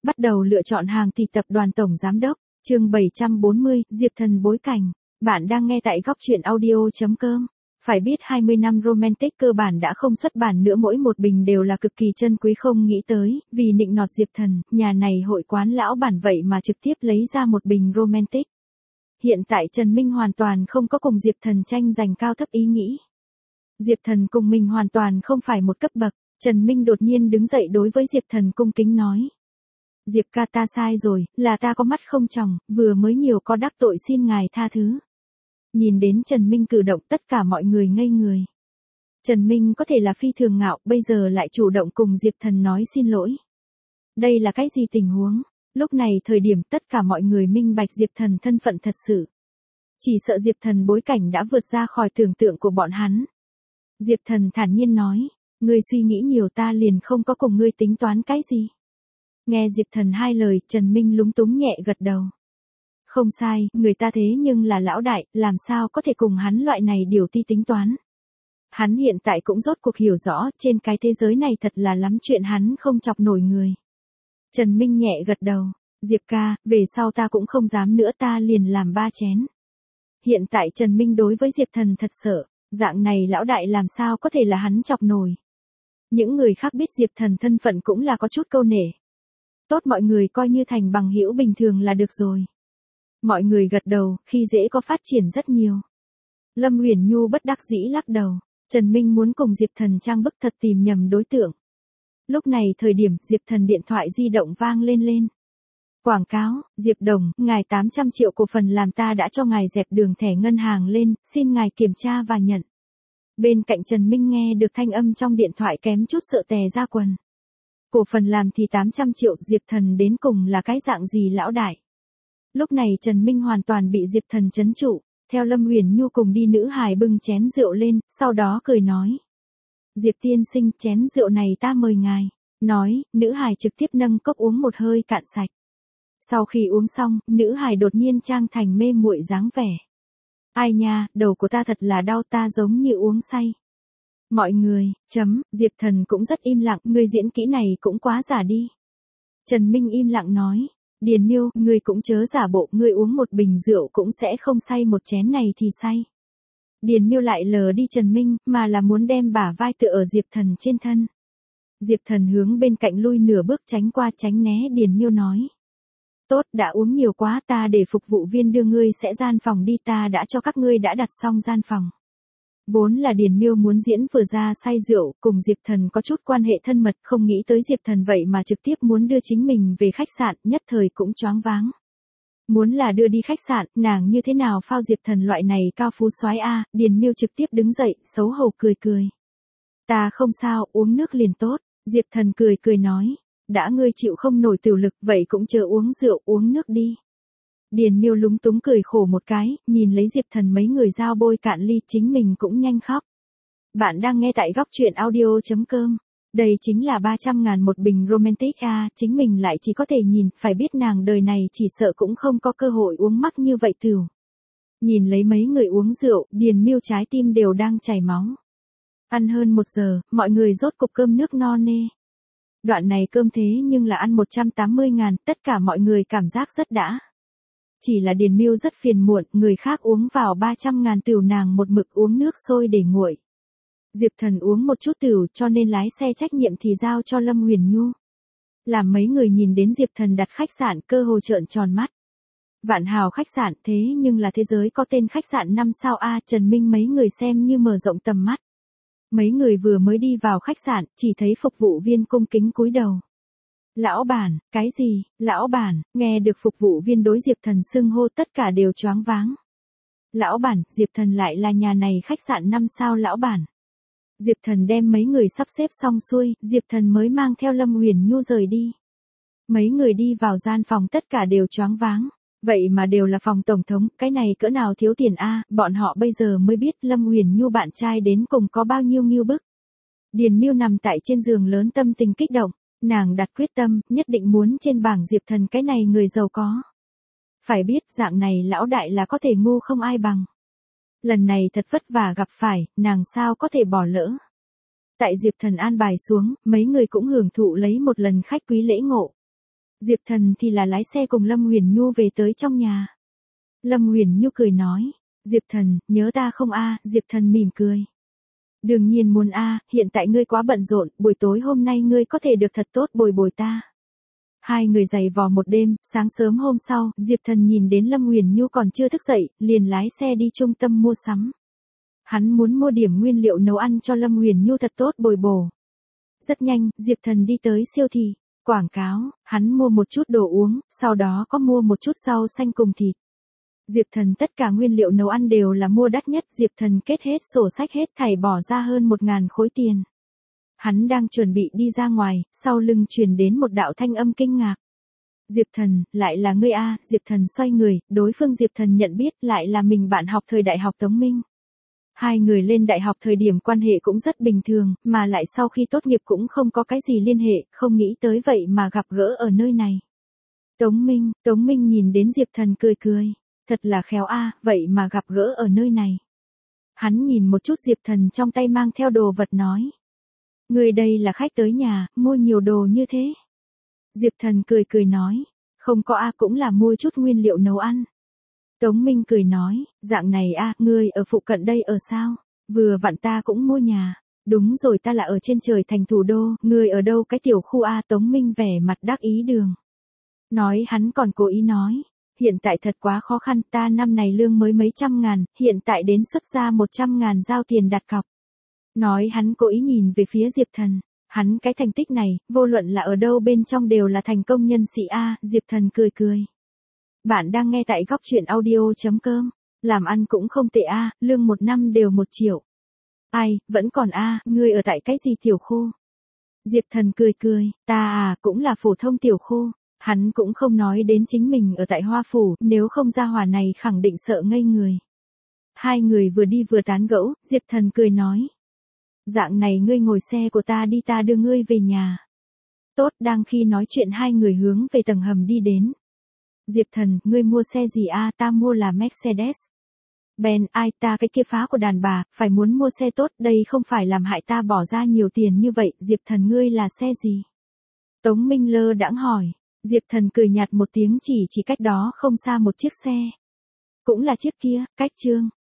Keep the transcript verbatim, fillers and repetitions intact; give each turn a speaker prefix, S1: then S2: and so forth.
S1: Bắt đầu lựa chọn hàng thì tập đoàn tổng giám đốc, chương bảy trăm bốn mươi, Diệp Thần bối cảnh. Bạn đang nghe tại góc truyện audio.com. Phải biết hai mươi năm romantic cơ bản đã không xuất bản nữa, mỗi một bình đều là cực kỳ chân quý, không nghĩ tới, vì nịnh nọt Diệp Thần, nhà này hội quán lão bản vậy mà trực tiếp lấy ra một bình romantic. Hiện tại Trần Minh hoàn toàn không có cùng Diệp Thần tranh giành cao thấp ý nghĩ. Diệp Thần cùng mình hoàn toàn không phải một cấp bậc. Trần Minh đột nhiên đứng dậy đối với Diệp Thần cung kính nói. Diệp ca, ta sai rồi, là ta có mắt không tròng, vừa mới nhiều có đắc tội, xin ngài tha thứ. Nhìn đến Trần Minh cử động, tất cả mọi người ngây người. Trần Minh có thể là phi thường ngạo, bây giờ lại chủ động cùng Diệp Thần nói xin lỗi. Đây là cái gì tình huống? Lúc này thời điểm tất cả mọi người minh bạch Diệp Thần thân phận thật sự. Chỉ sợ Diệp Thần bối cảnh đã vượt ra khỏi tưởng tượng của bọn hắn. Diệp Thần thản nhiên nói, ngươi suy nghĩ nhiều, ta liền không có cùng ngươi tính toán cái gì. Nghe Diệp Thần hai lời, Trần Minh lúng túng nhẹ gật đầu. Không sai, người ta thế nhưng là lão đại, làm sao có thể cùng hắn loại này điều ti tính toán. Hắn hiện tại cũng rốt cuộc hiểu rõ, trên cái thế giới này thật là lắm chuyện hắn không chọc nổi người. Trần Minh nhẹ gật đầu, Diệp ca, về sau ta cũng không dám nữa, ta liền làm ba chén. Hiện tại Trần Minh đối với Diệp Thần thật sợ, dạng này lão đại làm sao có thể là hắn chọc nổi. Những người khác biết Diệp Thần thân phận cũng là có chút câu nể. Tốt, mọi người coi như thành bằng hữu bình thường là được rồi. Mọi người gật đầu, khi dễ có phát triển rất nhiều. Lâm Huyền Nhu bất đắc dĩ lắc đầu, Trần Minh muốn cùng Diệp Thần trang bức thật tìm nhầm đối tượng. Lúc này thời điểm Diệp Thần điện thoại di động vang lên lên. Quảng cáo, Diệp Đồng, ngài tám trăm triệu cổ phần làm ta đã cho ngài dẹp đường thẻ ngân hàng lên, xin ngài kiểm tra và nhận. Bên cạnh Trần Minh nghe được thanh âm trong điện thoại kém chút sợ tè ra quần. Cổ phần làm thì tám trăm triệu, Diệp Thần đến cùng là cái dạng gì lão đại. Lúc này Trần Minh hoàn toàn bị Diệp Thần trấn trụ, theo Lâm Huyền Nhu cùng đi nữ hài bưng chén rượu lên, sau đó cười nói. Diệp tiên sinh, chén rượu này ta mời ngài. Nói, nữ hài trực tiếp nâng cốc uống một hơi cạn sạch. Sau khi uống xong, nữ hài đột nhiên trang thành mê muội dáng vẻ. Ai nha, đầu của ta thật là đau, ta giống như uống say. Mọi người, chấm, Diệp Thần cũng rất im lặng, ngươi diễn kỹ này cũng quá giả đi. Trần Minh im lặng nói, Điền Miêu, ngươi cũng chớ giả bộ, ngươi uống một bình rượu cũng sẽ không say, một chén này thì say. Điền Miêu lại lờ đi Trần Minh, mà là muốn đem bả vai tựa ở Diệp Thần trên thân. Diệp Thần hướng bên cạnh lui nửa bước, tránh qua tránh né. Điền Miêu nói. Tốt, đã uống nhiều quá, ta để phục vụ viên đưa ngươi sẽ gian phòng đi, ta đã cho các ngươi đã đặt xong gian phòng. Vốn là Điền Miêu muốn diễn vừa ra say rượu, cùng Diệp Thần có chút quan hệ thân mật, không nghĩ tới Diệp Thần vậy mà trực tiếp muốn đưa chính mình về khách sạn, nhất thời cũng choáng váng. Muốn là đưa đi khách sạn, nàng như thế nào phao Diệp Thần loại này cao phú soái a, Điền Miêu trực tiếp đứng dậy, xấu hổ cười cười. Ta không sao, uống nước liền tốt, Diệp Thần cười cười nói, đã ngươi chịu không nổi tiểu lực, vậy cũng chờ uống rượu, uống nước đi. Điền Miêu lúng túng cười khổ một cái, nhìn lấy Diệp Thần mấy người giao bôi cạn ly, chính mình cũng nhanh khóc. Bạn đang nghe tại góc truyện audio.com. Đây chính là ba trăm ngàn một bình romantic a, chính mình lại chỉ có thể nhìn, phải biết nàng đời này chỉ sợ cũng không có cơ hội uống mắc như vậy tửu. Nhìn lấy mấy người uống rượu, Điền Miêu trái tim đều đang chảy máu. Ăn hơn một giờ, mọi người rốt cục cơm nước no nê. Đoạn này cơm thế nhưng là ăn một trăm tám mươi ngàn, tất cả mọi người cảm giác rất đã. Chỉ là Điền Miêu rất phiền muộn, người khác uống vào ba trăm ngàn tửu, nàng một mực uống nước sôi để nguội. Diệp Thần uống một chút tửu, cho nên lái xe trách nhiệm thì giao cho Lâm Huyền Nhu. Làm mấy người nhìn đến Diệp Thần đặt khách sạn, cơ hồ trợn tròn mắt. Vạn Hào khách sạn, thế nhưng là thế giới có tên khách sạn năm sao a, Trần Minh mấy người xem như mở rộng tầm mắt. Mấy người vừa mới đi vào khách sạn, chỉ thấy phục vụ viên cung kính cúi đầu. Lão bản, cái gì, lão bản, nghe được phục vụ viên đối Diệp Thần xưng hô, tất cả đều choáng váng. Lão bản, Diệp Thần lại là nhà này khách sạn năm sao lão bản. Diệp Thần đem mấy người sắp xếp xong xuôi, Diệp Thần mới mang theo Lâm Huyền Nhu rời đi. Mấy người đi vào gian phòng tất cả đều choáng váng. Vậy mà đều là phòng tổng thống, cái này cỡ nào thiếu tiền a, bọn họ bây giờ mới biết Lâm Huyền Nhu bạn trai đến cùng có bao nhiêu ngưu bức. Điền Miêu nằm tại trên giường lớn tâm tình kích động, nàng đặt quyết tâm, nhất định muốn trên bảng Diệp Thần cái này người giàu có. Phải biết dạng này lão đại là có thể ngu không ai bằng. Lần này thật vất vả gặp phải, nàng sao có thể bỏ lỡ. Tại Diệp Thần an bài xuống, mấy người cũng hưởng thụ lấy một lần khách quý lễ ngộ. Diệp Thần thì là lái xe cùng Lâm Huyền Nhu về tới trong nhà. Lâm Huyền Nhu cười nói, Diệp Thần, nhớ ta không a? Diệp Thần mỉm cười. Đương nhiên muốn a, hiện tại ngươi quá bận rộn, buổi tối hôm nay ngươi có thể được thật tốt bồi bồi ta. Hai người giày vò một đêm, sáng sớm hôm sau, Diệp Thần nhìn đến Lâm Huyền Nhu còn chưa thức dậy, liền lái xe đi trung tâm mua sắm. Hắn muốn mua điểm nguyên liệu nấu ăn cho Lâm Huyền Nhu thật tốt bồi bổ. Rất nhanh, Diệp Thần đi tới siêu thị, quảng cáo, hắn mua một chút đồ uống, sau đó có mua một chút rau xanh cùng thịt. Diệp Thần tất cả nguyên liệu nấu ăn đều là mua đắt nhất, Diệp Thần kết hết sổ sách hết thảy bỏ ra hơn một ngàn khối tiền. Hắn đang chuẩn bị đi ra ngoài, sau lưng truyền đến một đạo thanh âm kinh ngạc. Diệp Thần, lại là ngươi a? Diệp Thần xoay người, đối phương Diệp Thần nhận biết lại là mình bạn học thời đại học Tống Minh. Hai người lên đại học thời điểm quan hệ cũng rất bình thường, mà lại sau khi tốt nghiệp cũng không có cái gì liên hệ, không nghĩ tới vậy mà gặp gỡ ở nơi này. Tống Minh, Tống Minh nhìn đến Diệp Thần cười cười. Thật là khéo a, vậy mà gặp gỡ ở nơi này. Hắn nhìn một chút Diệp Thần trong tay mang theo đồ vật nói. Người đây là khách tới nhà, mua nhiều đồ như thế. Diệp Thần cười cười nói. Không có a, cũng là mua chút nguyên liệu nấu ăn. Tống Minh cười nói, dạng này a, ngươi ở phụ cận đây ở sao? Vừa vặn ta cũng mua nhà. Đúng rồi, ta là ở trên trời thành thủ đô, ngươi ở đâu cái tiểu khu a? Tống Minh vẻ mặt đắc ý đường. Nói hắn còn cố ý nói. Hiện tại thật quá khó khăn, ta năm này lương mới mấy trăm ngàn, hiện tại đến xuất ra một trăm ngàn giao tiền đặt cọc. Nói hắn cố ý nhìn về phía Diệp Thần, hắn cái thành tích này, vô luận là ở đâu bên trong đều là thành công nhân sĩ a. Diệp Thần cười cười. Bạn đang nghe tại góc truyện audio chấm com, làm ăn cũng không tệ a, lương một năm đều một triệu. Ai, vẫn còn a, ngươi ở tại cái gì tiểu khu? Diệp Thần cười cười, ta à, cũng là phổ thông tiểu khu. Hắn cũng không nói đến chính mình ở tại Hoa Phủ, nếu không ra hỏa này khẳng định sợ ngây người. Hai người vừa đi vừa tán gẫu, Diệp Thần cười nói. Dạng này ngươi ngồi xe của ta đi, ta đưa ngươi về nhà. Tốt, đang khi nói chuyện hai người hướng về tầng hầm đi đến. Diệp Thần, ngươi mua xe gì a? Ta mua là Mercedes. Ben, ai, ta cái kia phá của đàn bà, phải muốn mua xe tốt, đây không phải làm hại ta bỏ ra nhiều tiền như vậy. Diệp Thần, ngươi là xe gì? Tống Minh lơ đãng hỏi. Diệp Thần cười nhạt một tiếng, chỉ chỉ cách đó không xa một chiếc xe. Cũng là chiếc kia, cách Trương.